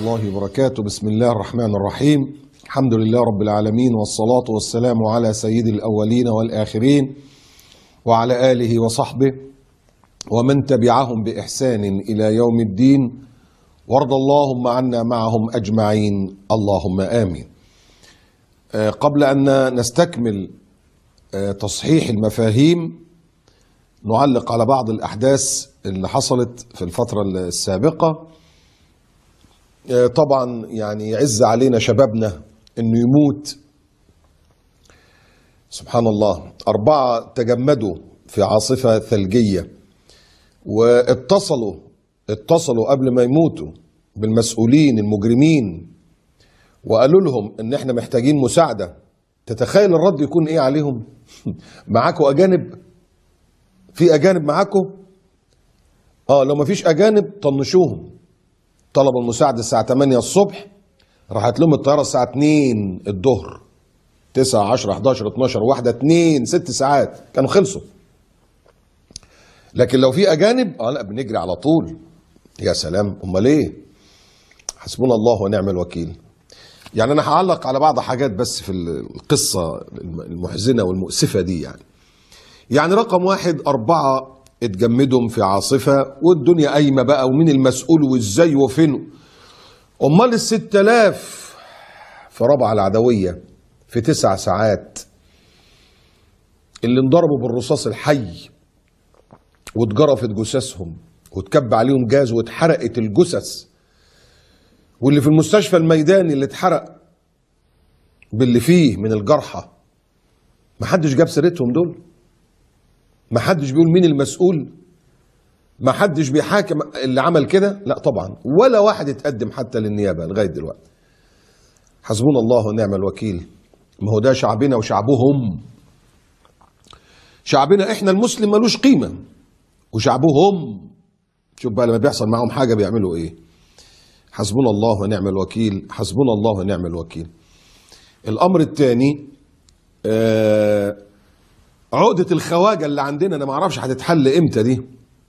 الله وبركاته. بسم الله الرحمن الرحيم. الحمد لله رب العالمين، والصلاة والسلام على سيد الأولين والآخرين وعلى آله وصحبه ومن تبعهم بإحسان إلى يوم الدين، وارض اللهم عنا معهم أجمعين، اللهم آمين. قبل أن نستكمل تصحيح المفاهيم نعلق على بعض الأحداث اللي حصلت في الفترة السابقة. طبعا يعني يعز علينا شبابنا انه يموت. سبحان الله، 4 تجمدوا في عاصفة ثلجية، واتصلوا قبل ما يموتوا بالمسؤولين المجرمين وقالوا لهم ان احنا محتاجين مساعدة. تتخيل الرد يكون ايه عليهم؟ معاكوا اجانب؟ في اجانب معاكوا؟ لو ما فيش اجانب طنشوهم. طلبوا المساعدة الساعة 8 الصبح، راحت لهم الطيارة الساعة 2 الظهر. 9 10 11 12 1 2 6 ساعات كانوا خلصوا. لكن لو في اجانب لا بنجري على طول. يا سلام، امال ايه؟ حسبنا الله ونعم الوكيل. يعني انا هعلق على بعض حاجات بس في القصة المحزنة والمؤسفة دي. يعني رقم 1، 4 اتجمدهم في عاصفة والدنيا قايمة بقى، ومين المسؤول وازاي وفين. امال 6000 في ربع العدوية في 9 ساعات اللي انضربوا بالرصاص الحي واتجرفت جثثهم واتكب عليهم جاز واتحرقت الجثث، واللي في المستشفى الميداني اللي اتحرق باللي فيه من الجرحى، محدش جاب سيرتهم دول. محدش بيقول مين المسؤول، محدش بيحاكم اللي عمل كده. لا طبعا، ولا واحد اتقدم حتى للنيابة لغاية دلوقتي. حسبنا الله ونعم الوكيل. ما هو ده شعبنا وشعبهم. شعبنا احنا المسلم ملوش قيمة، وشعبهم شوف بقى لما بيحصل معهم حاجة بيعملوا ايه. حسبنا الله ونعم الوكيل، حسبنا الله ونعم الوكيل. الامر الثاني، عقدة الخواجة اللي عندنا، انا ما اعرفش هتتحل امتى دي.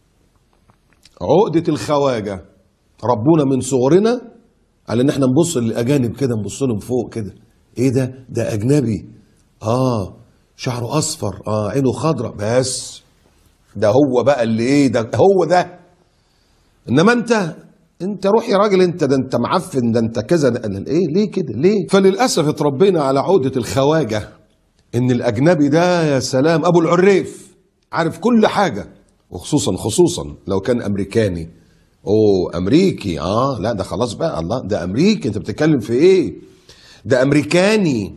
عقدة الخواجة ربنا من صغرنا قال ان احنا نبص للاجانب كده، نبص لهم فوق كده. ايه ده؟ ده اجنبي، شعره اصفر، عينه خضراء، بس ده هو بقى اللي ايه، ده هو ده. انما انت روح يا راجل، ده انت معفن، ده انت كذا، ده ايه ليه كده ليه؟ فللاسف اتربينا على عقدة الخواجة، ان الاجنبي ده يا سلام ابو العريف، عارف كل حاجة، وخصوصا لو كان امريكاني. امريكي، لا ده خلاص بقى، الله ده امريكي، انت بتتكلم في ايه؟ ده امريكاني.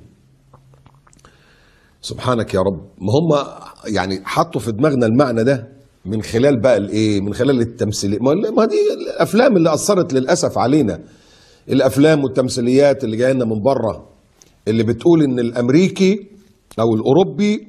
سبحانك يا رب. ما هم يعني حطوا في دماغنا المعنى ده من خلال بقى الايه، من خلال التمثيليه. ما دي الافلام اللي اثرت للاسف علينا، الافلام والتمثيليات اللي جايه لنا من بره، اللي بتقول ان الامريكي او الاوروبي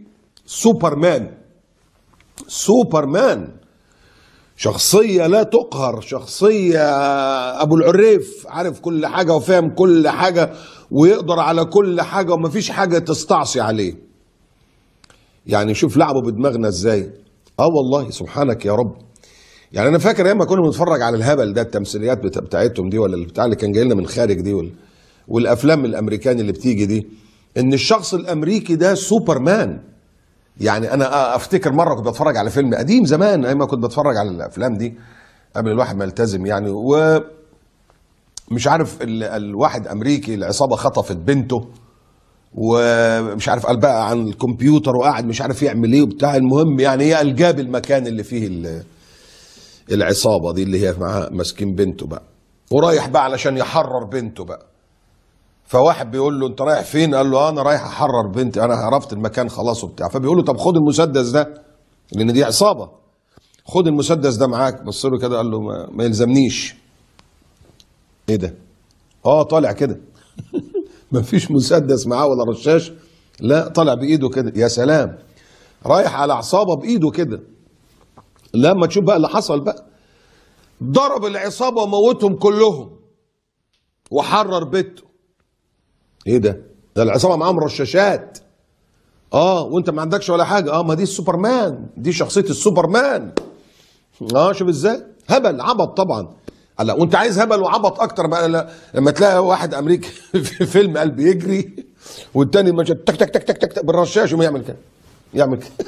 سوبرمان، شخصية لا تقهر، شخصية ابو العريف، عارف كل حاجة وفاهم كل حاجة ويقدر على كل حاجة ومفيش حاجة تستعصي عليه. يعني شوف لعبوا بدماغنا ازاي. والله سبحانك يا رب. يعني انا فاكر ايام ما كنا بنتفرج على الهبل ده، التمثيليات بتاعتهم دي، ولا البتاع اللي كان جاي لنا من خارج دي، والافلام الامريكاني اللي بتيجي دي، ان الشخص الامريكي ده سوبرمان. يعني انا افتكر مره كنت بتفرج على فيلم قديم زمان، ايام ما كنت بتفرج على الافلام دي قبل الواحد ما يلتزم يعني، ومش عارف الواحد امريكي، العصابه خطفت بنته، ومش عارف قال بقى عن الكمبيوتر وقاعد مش عارف يعمل ايه وبتاع. المهم يعني هي جاب المكان اللي فيه العصابه دي اللي هي معاها ماسكين بنته بقى، ورايح بقى علشان يحرر بنته بقى. فواحد بيقول له انت رايح فين؟ قال له انا رايح احرر بنتي، انا عرفت المكان خلاص وبتاع. فبيقول له طب خد المسدس ده، لان دي عصابه، خد المسدس ده معاك. بص له كده قال له ما يلزمنيش. ايه ده؟ طالع كده. ما فيش مسدس معاه ولا رشاش، لا طالع بايده كده. يا سلام، رايح على عصابه بايده كده. لما تشوف بقى اللي حصل بقى، ضرب العصابه وموتهم كلهم وحرر بيته. ايه ده العصابه معاهم رشاشات، وانت ما عندكش ولا حاجه. ما دي السوبرمان، دي شخصيه السوبرمان. شوف ازاي هبل عبط طبعا. لا وانت عايز هبل وعبط اكتر بقى لما تلاقي واحد امريكي في فيلم قال بيجري والتاني ماشي تك تك تك تك تك بالرشاش وما يعمل كده، يعمل كده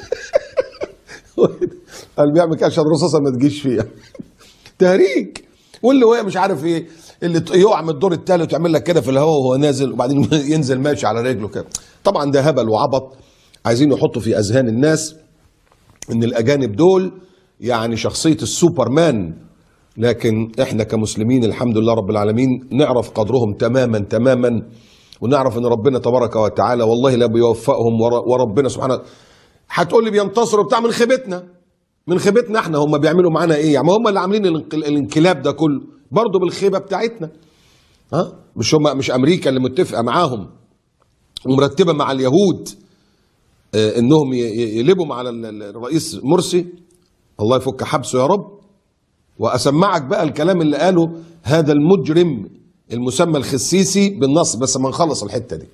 قال بيعمل كده عشان الرصاصه ما تجيش فيها. تهريج. واللي هو مش عارف ايه، اللي يقع من الدور الثالث ويعمل لك كده في الهواء وهو نازل وبعدين ينزل ماشي على رجله كده. طبعا ده هبل وعبط. عايزين يحطوا في اذهان الناس ان الاجانب دول يعني شخصيه السوبرمان، لكن احنا كمسلمين الحمد لله رب العالمين نعرف قدرهم تماما تماما، ونعرف ان ربنا تبارك وتعالى والله لا بيوفقهم، وربنا سبحانه. هتقول لي بينتصروا بتاع من خيبتنا، من خيبتنا احنا. هم بيعملوا معانا ايه يعني؟ هم اللي عاملين الانقلاب ده كله برضه بالخيبه بتاعتنا. ها مش امريكا اللي متفقه معاهم ومرتبه مع اليهود انهم يقلبوا على الرئيس مرسي، الله يفك حبسه يا رب. واسمعك بقى الكلام اللي قاله هذا المجرم المسمى الخسيسي بالنص، بس ما نخلص الحته دي.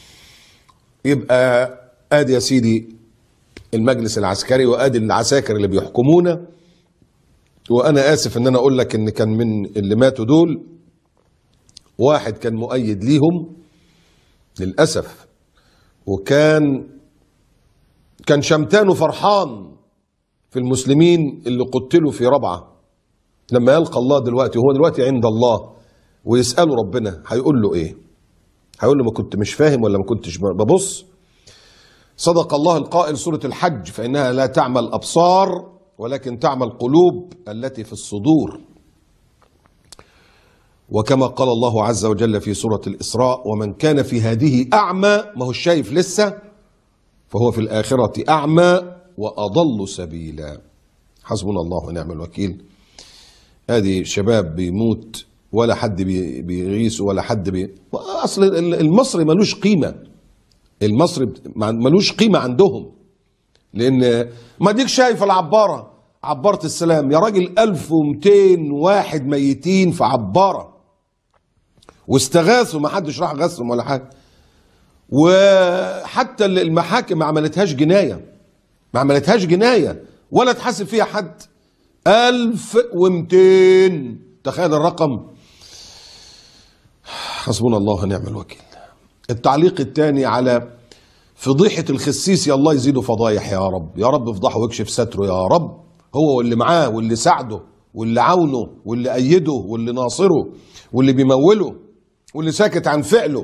يبقى ادي يا سيدي المجلس العسكري وادي العساكر اللي بيحكمونا. وانا اسف ان انا اقول لك ان كان من اللي ماتوا دول واحد كان مؤيد ليهم للاسف، وكان شمتان فرحان في المسلمين اللي قتلوا في ربعه. لما يلقى الله دلوقتي، وهو دلوقتي عند الله ويسأله ربنا، هيقول له ايه؟ هيقول له ما كنت مش فاهم ولا ما كنتش ببص؟ صدق الله القائل سورة الحج: فإنها لا تعمى الأبصار ولكن تعمى القلوب التي في الصدور. وكما قال الله عز وجل في سورة الإسراء: ومن كان في هذه أعمى، ما هو شايف لسه، فهو في الآخرة أعمى وأضل سبيلا. حسبنا الله ونعم الوكيل. ادي شباب بيموت ولا حد بيغيث ولا حد اصل المصري ملوش قيمه، المصري ملوش قيمه عندهم. لان ما ديك شايف العباره، عباره السلام يا راجل، 1200 واحد ميتين في عباره واستغاثوا، ما حدش راح غسهم ولا حاجه. وحتى المحاكم ما عملتهاش جنايه، ما عملتهاش جنايه ولا تحاسب فيها حد. 1200، تخيل الرقم. حسبنا الله ونعم الوكيل. التعليق الثاني على فضيحة الخسيسي، الله يزيده فضايح يا رب، يا رب افضحه واكشف ستره يا رب، هو واللي معاه واللي ساعده واللي عاونه واللي أيده واللي ناصره واللي بيموله واللي ساكت عن فعله.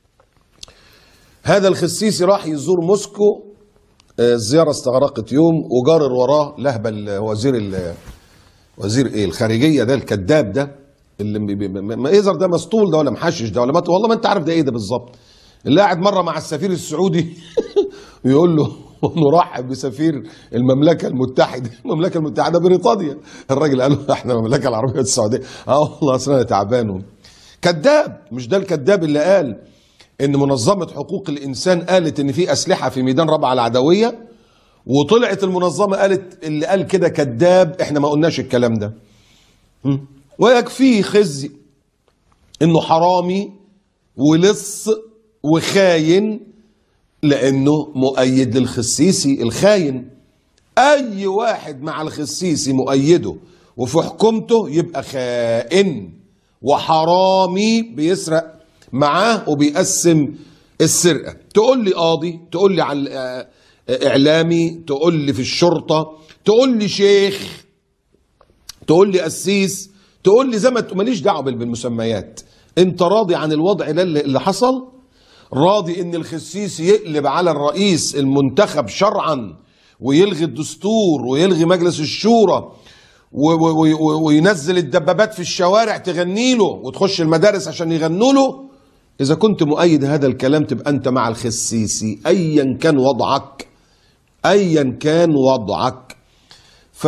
هذا الخسيسي راح يزور موسكو، الزيارة استغرقت يوم، وجارر وراه لهبل وزير ايه الخارجية ده الكذاب ده، اللي ما يظهر ده مسطول ده ولا محشش ده ولا والله ما انت عارف ده ايه ده بالظبط. اللي قاعد مرة مع السفير السعودي ويقول له نرحب بسفير المملكة المتحدة. المملكة المتحدة بريطانيا. الراجل قال له احنا المملكة العربية السعودية. والله اصل انا تعبان. كذاب. مش ده الكذاب اللي قال ان منظمة حقوق الانسان قالت ان في اسلحة في ميدان ربعة العدوية، وطلعت المنظمة قالت اللي قال كده كذاب، احنا ما قلناش الكلام ده. ويكفيه خزي انه حرامي ولص وخاين، لانه مؤيد للخسيسي الخاين. اي واحد مع الخسيسي مؤيده وفي حكومته يبقى خائن وحرامي، بيسرق معاه وبيقسم السرقة. تقول لي قاضي، تقول لي على اعلامي، تقول لي في الشرطة، تقول لي شيخ، تقول لي قسيس، تقول لي زي ما ماليش دعوه بالمسميات. انت راضي عن الوضع ده اللي حصل؟ راضي ان الخسيسي يقلب على الرئيس المنتخب شرعا ويلغي الدستور ويلغي مجلس الشورى وينزل الدبابات في الشوارع تغني له وتخش المدارس عشان يغنوا له؟ اذا كنت مؤيد هذا الكلام تبقى انت مع الخسيسي ايا كان وضعك، ايا كان وضعك. ف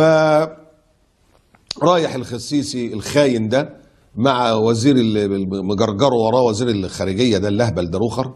رايح الخسيسي الخاين ده مع وزير المجرجره وراه وزير الخارجيه ده اللهبل ده روخر،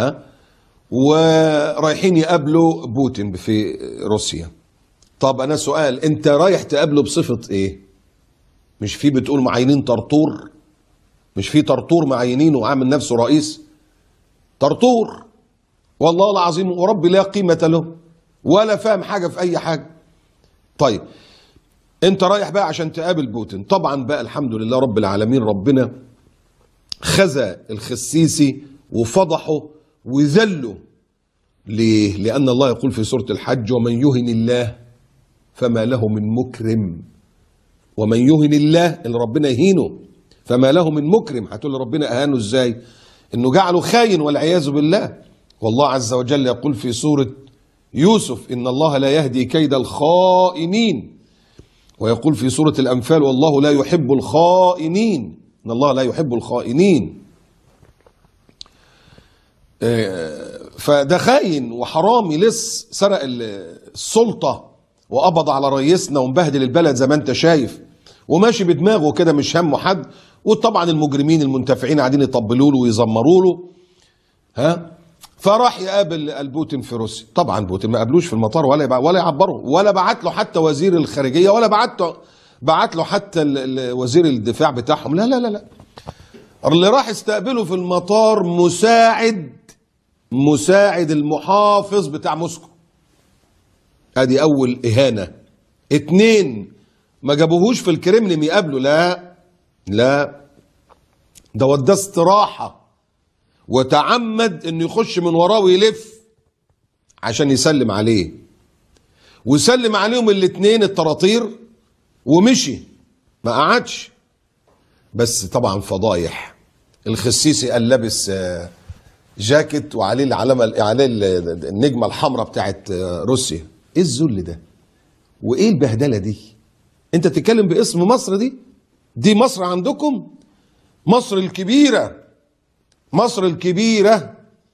ورايحين يقابلوا بوتين في روسيا. طب انا سؤال، انت رايح تقابله بصفه ايه؟ مش في بتقول معينين طرطور؟ مش في طرطور معينينه وعامل نفسه رئيس؟ طرطور والله العظيم وربي لا قيمه له ولا فاهم حاجه في اي حاجه. طيب انت رايح بقى عشان تقابل بوتين. طبعا بقى الحمد لله رب العالمين، ربنا خزى الخسيسي وفضحه وذله. ليه؟ لأن الله يقول في سورة الحج: ومن يهن الله فما له من مكرم. ومن يهن الله، اللي ربنا يهينه، فما له من مكرم. هتقول لي ربنا أهانه ازاي؟ انه جعله خاين والعياذ بالله. والله عز وجل يقول في سورة يوسف: إن الله لا يهدي كيد الخائنين. ويقول في سورة الأنفال: والله لا يحب الخائنين. إن الله لا يحب الخائنين. فده خاين وحرامي، لص، سرق السلطة وقبض على رئيسنا ومبهدل البلد زي ما انت شايف، وماشي بدماغه كده مش همه حد. وطبعا المجرمين المنتفعين قاعدين يطبلوا له ويزمروا له. فراح يقابل البوتين في روسيا. طبعا بوتين ما قابلوش في المطار ولا يعبره، ولا بعت له حتى وزير الخارجيه، ولا بعت له حتى وزير الدفاع بتاعهم. لا لا لا لا. اللي راح استقبله في المطار مساعد المحافظ بتاع موسكو. ادي اول اهانه. 2، ما جابوهوش في الكرملين يقابله، لا لا، ده وداه استراحه وتعمد انه يخش من وراه ويلف عشان يسلم عليه. وسلم عليهم الاتنين الطراطير ومشي، ما قعدش. بس طبعا فضايح. الخسيسي قال لابس جاكيت وعليه العلامه، عليه النجمه الحمراء بتاعت روسيا. ايه الذل ده؟ وايه البهدله دي؟ انت تتكلم باسم مصر؟ دي مصر عندكم، مصر الكبيره، مصر الكبيره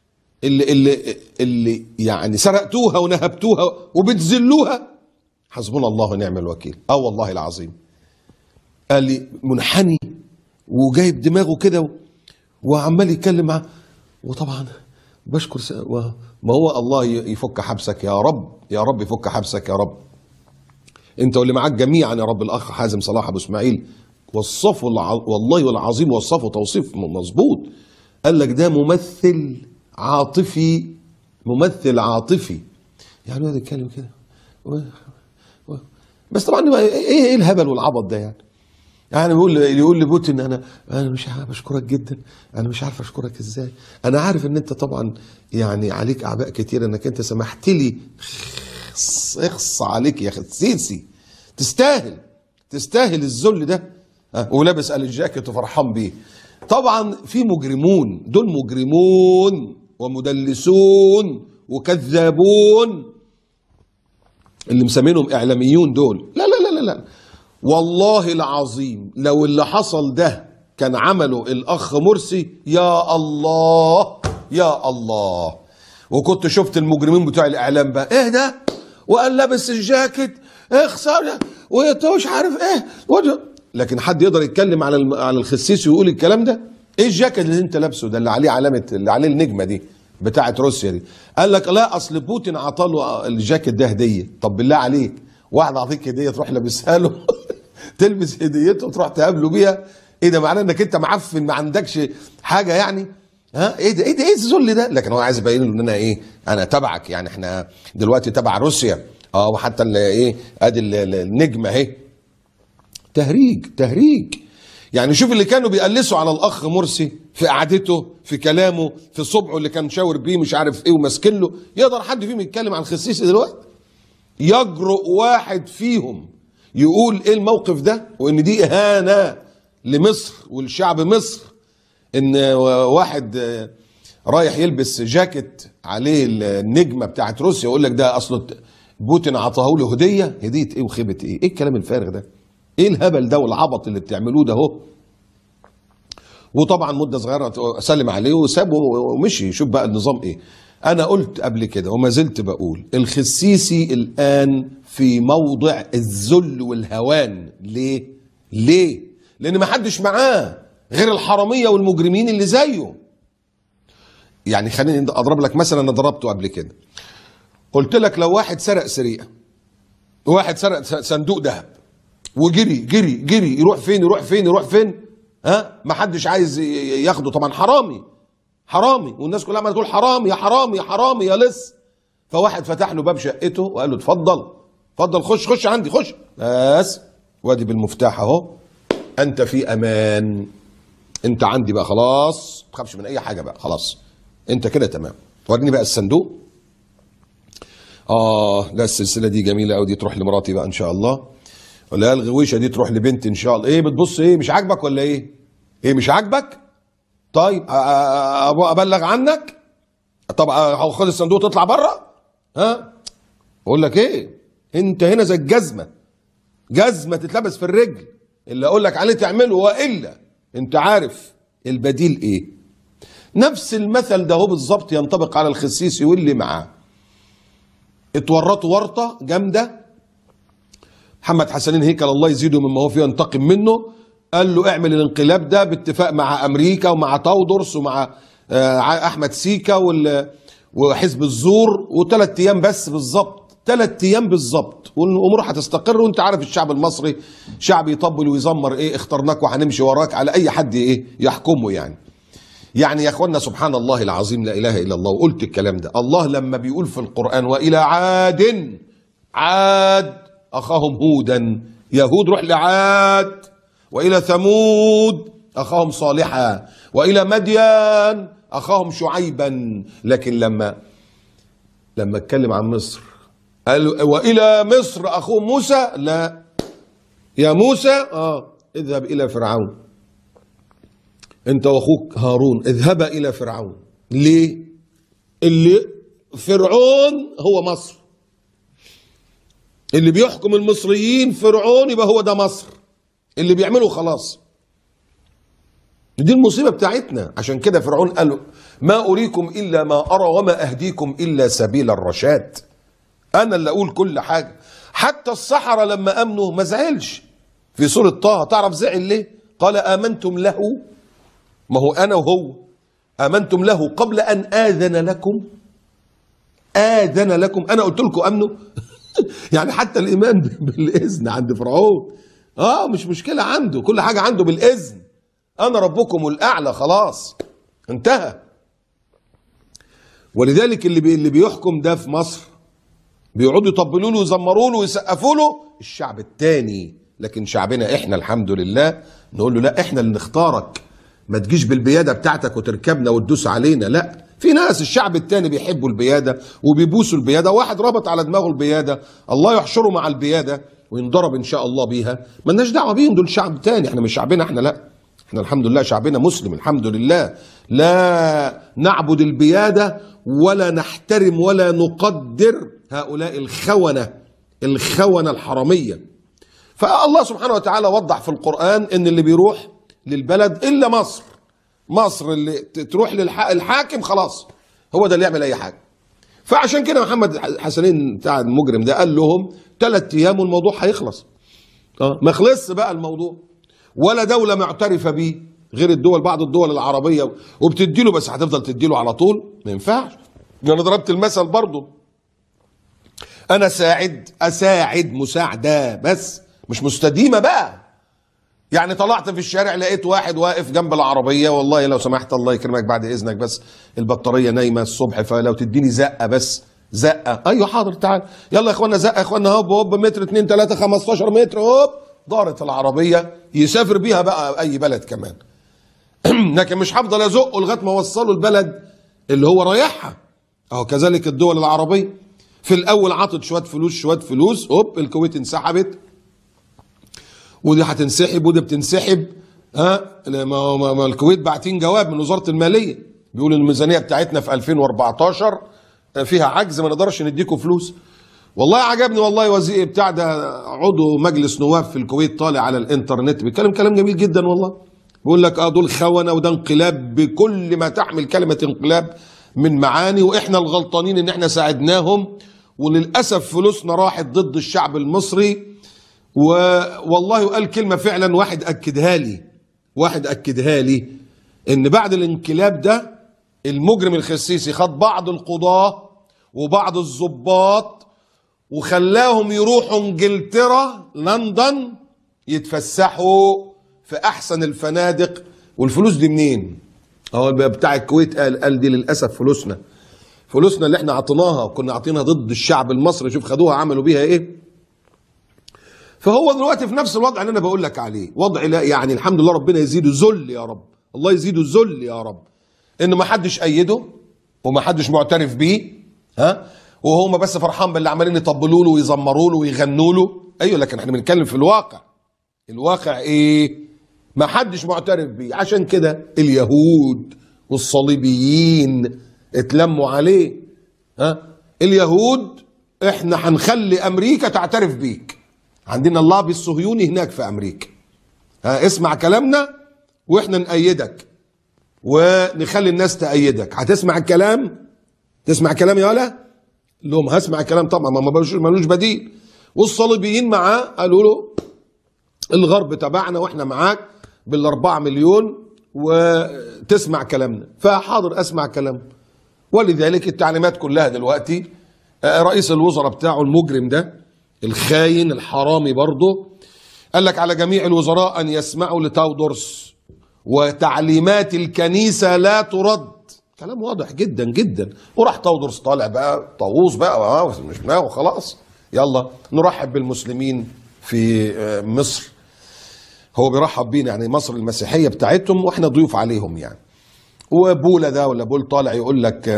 اللي يعني سرقتوها ونهبتوها وبتذلوها. حسبنا الله ونعم الوكيل. والله العظيم. قال لي منحني وجايب دماغه كده وعمال يتكلم معاه. وطبعا بشكر ما هو الله يفك حبسك يا رب، يا رب يفك حبسك يا رب. انت واللي معاك جميعا يا رب. الاخ حازم صلاح ابو اسماعيل وصفه والله العظيم، وصفه توصيف مظبوط. قال لك ده ممثل عاطفي، ممثل عاطفي. يعني هو يتكلم كده بس طبعا ايه الهبل والعبط ده يعني؟ يعني يقول لبوتين: انا مش عارف اشكرك جدا، انا مش عارف اشكرك ازاي، انا عارف ان انت طبعا يعني عليك اعباء كتير انك انت سمحت لي. اخص عليك يا خسيسي، تستاهل الذل ده. ولابس الجاكيت وفرحان بيه. طبعا في مجرمون، دول مجرمون ومدلسون وكذابون اللي مسمينهم اعلاميون دول. لا لا لا لا، والله العظيم لو اللي حصل ده كان عمله الاخ مرسي، يا الله يا الله. وكنت شفت المجرمين بتوع الاعلام بقى: ايه ده؟ وقال لابس الجاكيت، اخسر وانت مش عارف ايه لكن حد يقدر يتكلم على الخسيسي ويقول الكلام ده؟ ايه الجاكيت اللي انت لابسه ده اللي عليه علامه، اللي عليه النجمه دي بتاعت روسيا دي؟ قال لك لا، اصل بوتين عطاله الجاكيت ده هديه. طب بالله عليك، واحد اعطيك هديه تروح لابسها له تلبس هديته وتروح تقابله بيها؟ ايه ده؟ معناه انك انت معفن، ما عندكش حاجه يعني؟ ايه ده؟ ايه الذل ده؟ لكن هو عايز يبين له ان انا ايه، انا تبعك يعني، احنا دلوقتي تبع روسيا. وحتى ايه، ادي النجمه اهي. تهريج يعني. شوف اللي كانوا بيقلسوا على الاخ مرسي في قعدته، في كلامه، في صبعه اللي كان شاور بيه مش عارف ايه وماسكين له. يقدر حد فيهم يتكلم عن الخسيسي دلوقتي؟ يجرؤ واحد فيهم يقول ايه الموقف ده؟ وان دي اهانه لمصر ولشعب مصر، ان واحد رايح يلبس جاكيت عليه النجمه بتاعت روسيا يقول لك ده اصله بوتين عطاه له هديه ايه وخيبه ايه؟ ايه الكلام الفارغ ده؟ ايه الهبل ده والعبط اللي بتعملوه ده اهو؟ وطبعا مده صغيره سلم عليه وسابه ومشي. شوف بقى النظام ايه. انا قلت قبل كده وما زلت بقول: الخسيسي الان في موضع الذل والهوان. ليه؟ لان ما حدش معاه غير الحراميه والمجرمين اللي زيه. يعني خليني اضرب لك مثلا، انا ضربته قبل كده. قلت لك لو واحد سرق سرقه، واحد سرق صندوق ذهب وجري جري جري، يروح فين؟ ما حدش عايز ياخده. طبعا حرامي والناس كلها عماله تقول حرامي يا حرامي يا حرامي يا لص. فواحد فتح له باب شقته وقال له: اتفضل خش عندي، خش. بس وادي بالمفتاح اهو، انت في امان، انت عندي بقى خلاص، ما تخافش من اي حاجه بقى، خلاص انت كده تمام. وريني بقى الصندوق. لا السلسله دي جميله قوي، دي تروح لمراتي بقى ان شاء الله، ولا الغويشه دي تروح لبنتي ان شاء الله. ايه بتبص ايه، مش عاجبك ولا ايه؟ ايه مش عاجبك؟ طيب ابلغ عنك. طب خد الصندوق تطلع بره. اقول لك ايه، انت هنا زي الجزمه، جزمه تتلبس في الرجل، اللي اقول لك عليه تعمله، والا انت عارف البديل ايه. نفس المثل ده هو بالظبط ينطبق على الخسيسي واللي معاه. اتورطوا ورطه جامده، محمد حسنين هيكل الله يزيده مما هو فيه ينتقم منه، قال له اعمل الانقلاب ده باتفاق مع امريكا ومع تاودرس ومع احمد سيكا وحزب الزور، وثلاث ايام بس بالظبط، 3 ايام بالظبط والامور هتستقر. وانت عارف الشعب المصري شعب يطبل ويزمر، ايه اخترناك وهنمشي وراك على اي حد ايه يحكمه يعني يا اخوانا سبحان الله العظيم، لا اله الا الله. وقلت الكلام ده، الله لما بيقول في القرآن والى عاد اخاهم هودا، يهود روح لعاد، والى ثمود اخاهم صالحا، والى مدين اخاهم شعيبا. لكن لما اتكلم عن مصر قال والى مصر اخوهم موسى، لا يا موسى اذهب الى فرعون، انت واخوك هارون اذهبا الى فرعون. ليه؟ اللي فرعون هو مصر، اللي بيحكم المصريين فرعون، يبقى هو ده مصر اللي بيعمله خلاص. دي المصيبة بتاعتنا. عشان كده فرعون قال ما أريكم إلا ما أرى وما أهديكم إلا سبيل الرشاد. أنا اللي أقول كل حاجة. حتى السحرة لما أمنوا ما زعلش. في سورة طه تعرف زعل ليه؟ قال آمنتم له، ما هو أنا وهو آمنتم له قبل أن آذن لكم، أنا قلت لكم أمنوا. يعني حتى الإيمان بالإذن عند فرعون مش مشكلة عنده، كل حاجة عنده بالإذن. أنا ربكم الأعلى، خلاص انتهى. ولذلك اللي بيحكم ده في مصر بيقعدوا يطبلوا له ويزمروا له ويسقفوا له الشعب التاني، لكن شعبنا احنا الحمد لله نقول له لا، احنا اللي نختارك، ما تجيش بالبيادة بتاعتك وتركبنا وتدوس علينا. لا، في ناس الشعب التاني بيحبوا البيادة وبيبوسوا البيادة، واحد ربط على دماغه البيادة الله يحشره مع البيادة وينضرب ان شاء الله بيها، مالناش دعوة بيهم، دول شعب تاني، احنا مش شعبنا احنا، لا احنا الحمد لله شعبنا مسلم الحمد لله، لا نعبد البيادة ولا نحترم ولا نقدر هؤلاء الخونة الحرامية. فالله سبحانه وتعالى وضح في القرآن ان اللي بيروح للبلد الا مصر اللي تروح للحاكم خلاص هو ده اللي يعمل اي حاجة. فعشان كده محمد حسنين بتاع المجرم ده قال لهم 3 ايام والموضوع هيخلص. ما خلصش بقى الموضوع، ولا دولة معترفة بيه غير بعض الدول العربية وبتديله، بس هتفضل تديله على طول؟ ما ينفعش. انا ضربت المثل برضو، انا اساعد مساعدة بس مش مستديمة بقى. يعني طلعت في الشارع لقيت واحد واقف جنب العربية، والله لو سمحت الله يكرمك بعد اذنك بس البطارية نايمة الصبح، فلو تديني زقة بس، زقة. ايوه حاضر تعال، يلا يا اخوانا زقة يا اخوانا، هوب متر 2 3 15 متر، هوب دارت العربية، يسافر بيها بقى اي بلد كمان. لكن مش هفضل ازقه لغايه ما اوصله البلد اللي هو رايحها. اهو كذلك الدول العربيه، في الاول عطت شويه فلوس، هوب الكويت انسحبت، ودي هتنسحب ودي بتنسحب. ما الكويت باعتين جواب من وزاره الماليه بيقول الميزانيه بتاعتنا في 2014 فيها عجز، ما نقدرش نديكم فلوس. والله عجبني والله، وزير بتاع ده عضو مجلس نواب في الكويت طالع على الانترنت بيتكلم كلام جميل جدا والله، بيقول لك دول خونة وده انقلاب بكل ما تحمل كلمة انقلاب من معاني، واحنا الغلطانين ان احنا ساعدناهم، وللأسف فلوسنا راحت ضد الشعب المصري. والله قال كلمة فعلا واحد أكدها لي ان بعد الانقلاب ده المجرم الخسيسي خد بعض القضاة وبعض الضباط وخلاهم يروحوا انجلترا لندن يتفسحوا في احسن الفنادق. والفلوس دي منين؟ اهو بتاع الكويت قال دي للاسف فلوسنا اللي احنا عطيناها وكنا عاطينها ضد الشعب المصري، شوف خدوها عملوا بيها ايه. فهو دلوقتي في نفس الوضع اللي انا بقول لك عليه، وضع لا يعني الحمد لله ربنا يزيده ذل يا رب، الله يزيده ذل يا رب، ان ما حدش ايده وما حدش معترف بيه، ها، وهما بس فرحان باللي عمالين يطبلوا له ويزمروا له ويغنوا له. ايوه، لكن احنا بنتكلم في الواقع. الواقع ايه؟ ما حدش معترف بيه. عشان كده اليهود والصليبيين اتلموا عليه. ها، اليهود احنا هنخلي امريكا تعترف بيك، عندنا اللابي الصهيوني هناك في امريكا، ها، اسمع كلامنا واحنا نأيدك ونخلي الناس تأيدك. هتسمع الكلام؟ تسمع كلام يا ولا؟ لهم هسمع الكلام طبعا، ما ملوش بديل. والصليبيين معاه قالوا له الغرب تبعنا واحنا معاك بال4 مليون وتسمع كلامنا. فحاضر اسمع كلام. ولذلك التعليمات كلها دلوقتي، رئيس الوزراء بتاعه المجرم ده الخاين الحرامي برضه قال لك على جميع الوزراء ان يسمعوا لتاودرس، وتعليمات الكنيسة لا ترد. كلام واضح جدا جدا. وراح تاودرس طالع بقى طاووس بقى، مش دماغه خلاص، يلا نرحب بالمسلمين في مصر. هو بيرحب بينا يعني، مصر المسيحية بتاعتهم واحنا ضيوف عليهم يعني. وبولا ده ولا بول طالع يقول لك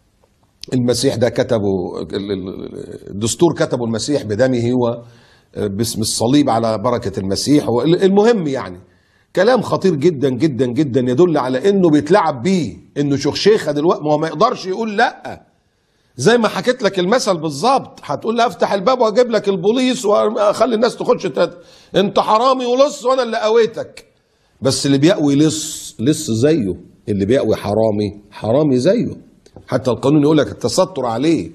المسيح ده كتبوا الدستور، كتبوا المسيح بدمه وباسم الصليب على بركة المسيح. المهم يعني كلام خطير جدا جدا جدا، يدل على انه بيتلعب بيه، انه شيخة دلوقتي. ما هو ما يقدرش يقول لا، زي ما حكيت لك المثل بالظبط. هتقول لي افتح الباب واجيب لك البوليس واخلي الناس تخش انت حرامي ولص وانا اللي قويتك. بس اللي بيقوي لص زيه، اللي بيقوي حرامي زيه. حتى القانون يقول لك التستر عليه.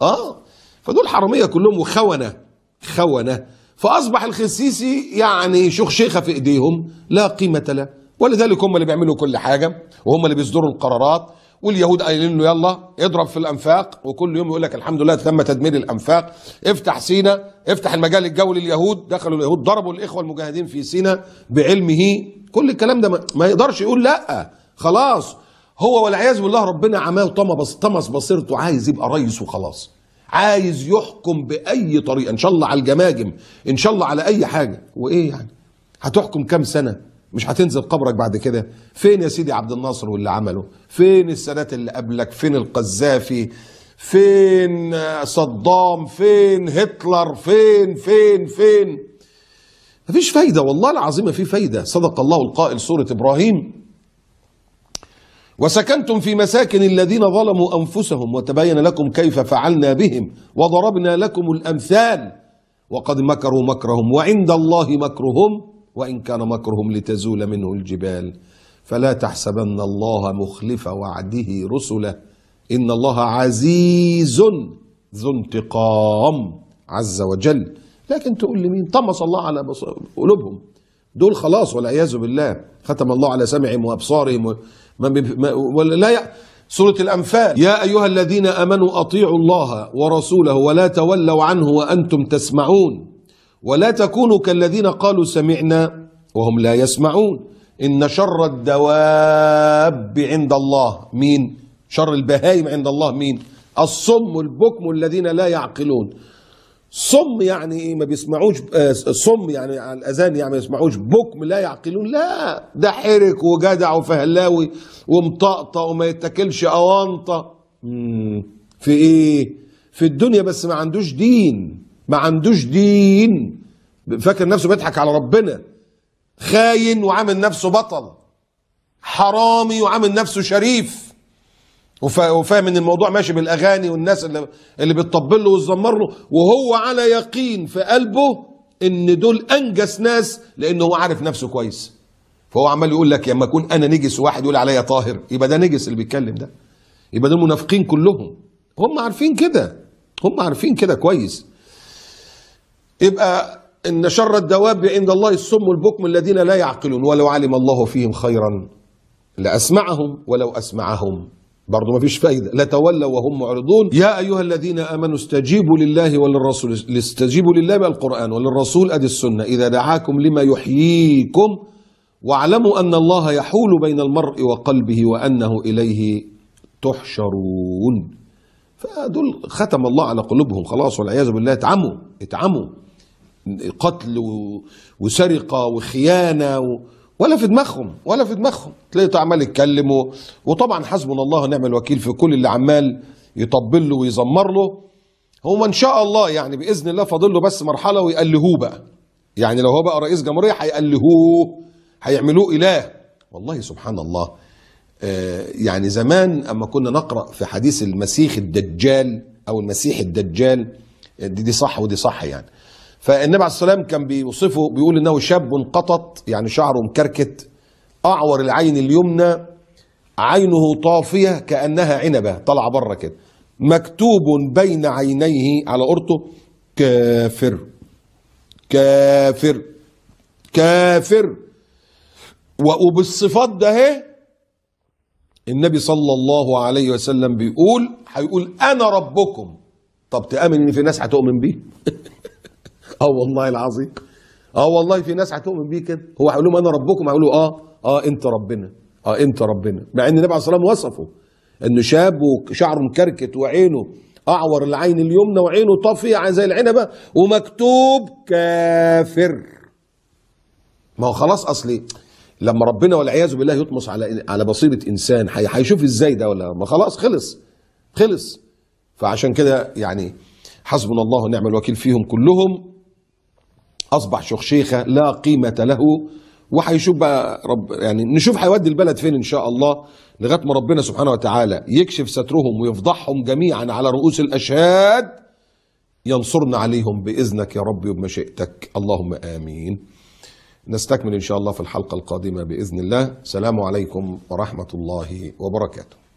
فدول حراميه كلهم وخونه. فاصبح الخسيسي يعني شيخه في ايديهم لا قيمه له. ولذلك هم اللي بيعملوا كل حاجه، وهم اللي بيصدروا القرارات. واليهود قايلين له يلا اضرب في الانفاق، وكل يوم يقول لك الحمد لله تم تدمير الانفاق، افتح سينا، افتح المجال الجوي لليهود. دخلوا اليهود ضربوا الاخوه المجاهدين في سينا بعلمه. كل الكلام ده ما يقدرش يقول لا، خلاص. هو والعياذ بالله ربنا عماه طمس بصيرته، عايز يبقى رئيس وخلاص، عايز يحكم باي طريقه، ان شاء الله على الجماجم، ان شاء الله على اي حاجه. وايه يعني؟ هتحكم كام سنه؟ مش هتنزل قبرك بعد كده؟ فين يا سيدي عبد الناصر واللي عمله؟ فين السادات اللي قبلك؟ فين القذافي؟ فين صدام؟ فين هتلر؟ فين؟ مفيش فايدة والله العظيم، ما في فايدة. صدق الله القائل، سورة إبراهيم: وسكنتم في مساكن الذين ظلموا أنفسهم وتبين لكم كيف فعلنا بهم وضربنا لكم الأمثال وقد مكروا مكرهم وعند الله مكرهم وإن كان مكرهم لتزول منه الجبال فلا تحسبن الله مخلف وعده رسله إن الله عزيز ذو انتقام عز وجل. لكن تقول لي مين؟ طمس الله على قلوبهم دول خلاص والعياذ بالله، ختم الله على سمعهم وأبصارهم سورة الأنفال: يا أيها الذين آمنوا أطيعوا الله ورسوله ولا تولوا عنه وأنتم تسمعون ولا تكونوا كالذين قالوا سمعنا وهم لا يسمعون إن شر الدواب عند الله مين؟ شر البهائم عند الله مين؟ الصم البكم الذين لا يعقلون. صم يعني ايه؟ ما بيسمعوش. صم يعني على الاذان، يعني ما يسمعوش. بكم لا يعقلون، لا ده حرك وجدع وفهلاوي ومطقطق وما يتاكلش اونطه. في ايه؟ في الدنيا، بس ما عندوش دين، فاكر نفسه بيضحك على ربنا. خاين وعامل نفسه بطل، حرامي وعامل نفسه شريف، وفاهم ان الموضوع ماشي بالاغاني والناس اللي بتطبل له وتزمر له، وهو على يقين في قلبه ان دول انجس ناس، لانه هو عارف نفسه كويس. فهو عمال يقول لك لما اكون انا نجس وواحد يقول عليا طاهر، يبقى ده نجس اللي بيتكلم ده، يبقى دول منافقين كلهم. هم عارفين كده كويس. يبقى ان شر الدواب عند الله الصم البكم الذين لا يعقلون ولو علم الله فيهم خيرا لاسمعهم ولو اسمعهم برضه ما فيش فايده، لتولوا وهم معرضون. يا ايها الذين امنوا استجيبوا لله وللرسول، استجيبوا لله بالقران وللرسول ادي السنه اذا دعاكم لما يحييكم واعلموا ان الله يحول بين المرء وقلبه وانه اليه تحشرون. فدول ختم الله على قلوبهم خلاص والعياذ بالله، اتعموا. قتل وسرقه وخيانه ولا في دماغهم، ولا في دماغهم. تلاقيه عمال يتكلم وطبعا حسبنا الله ونعم الوكيل في كل اللي عمال يطبل له ويزمر له. هو ان شاء الله يعني باذن الله فاضل له بس مرحله ويألهوه بقى. يعني لو هو بقى رئيس جمهوريه هيألهوه، هيعملوه اله. والله سبحان الله. يعني زمان اما كنا نقرأ في حديث المسيح الدجال او المسيح الدجال، دي صح ودي صح يعني. فالنبي عليه الصلاة والسلام كان بيوصفه بيقول انه شاب قطط، يعني شعره مكركت، اعور العين اليمنى، عينه طافية كأنها عنبة طالعة بره كده، مكتوب بين عينيه على قرطه كافر كافر كافر. وبالصفات ده اهي النبي صلى الله عليه وسلم هيقول انا ربكم. طب تآمن ان في ناس هتؤمن بيه؟ اه والله العظيم، اه والله في ناس هتؤمن بيه كده. هو هيقول لهم انا ربكم، هيقولوا اه انت ربنا، انت ربنا. مع ان النبي عليه الصلاه والسلام وصفه انه شاب وشعره مكركت وعينه اعور العين اليمنى وعينه طافيه زي العنبه ومكتوب كافر. ما هو خلاص، اصلي لما ربنا والعياذ بالله يطمس على بصيره انسان هيشوف ازاي ده؟ ولا ما خلاص خلص. فعشان كده يعني حسبنا الله ونعم الوكيل فيهم كلهم. اصبح شيخه لا قيمه له. وهيشوف بقى يعني نشوف هيودي البلد فين ان شاء الله، لغايه ما ربنا سبحانه وتعالى يكشف سترهم ويفضحهم جميعا على رؤوس الاشهاد، ينصرنا عليهم باذنك يا رب وبمشيئتك، اللهم امين. نستكمل ان شاء الله في الحلقه القادمه باذن الله. السلام عليكم ورحمه الله وبركاته.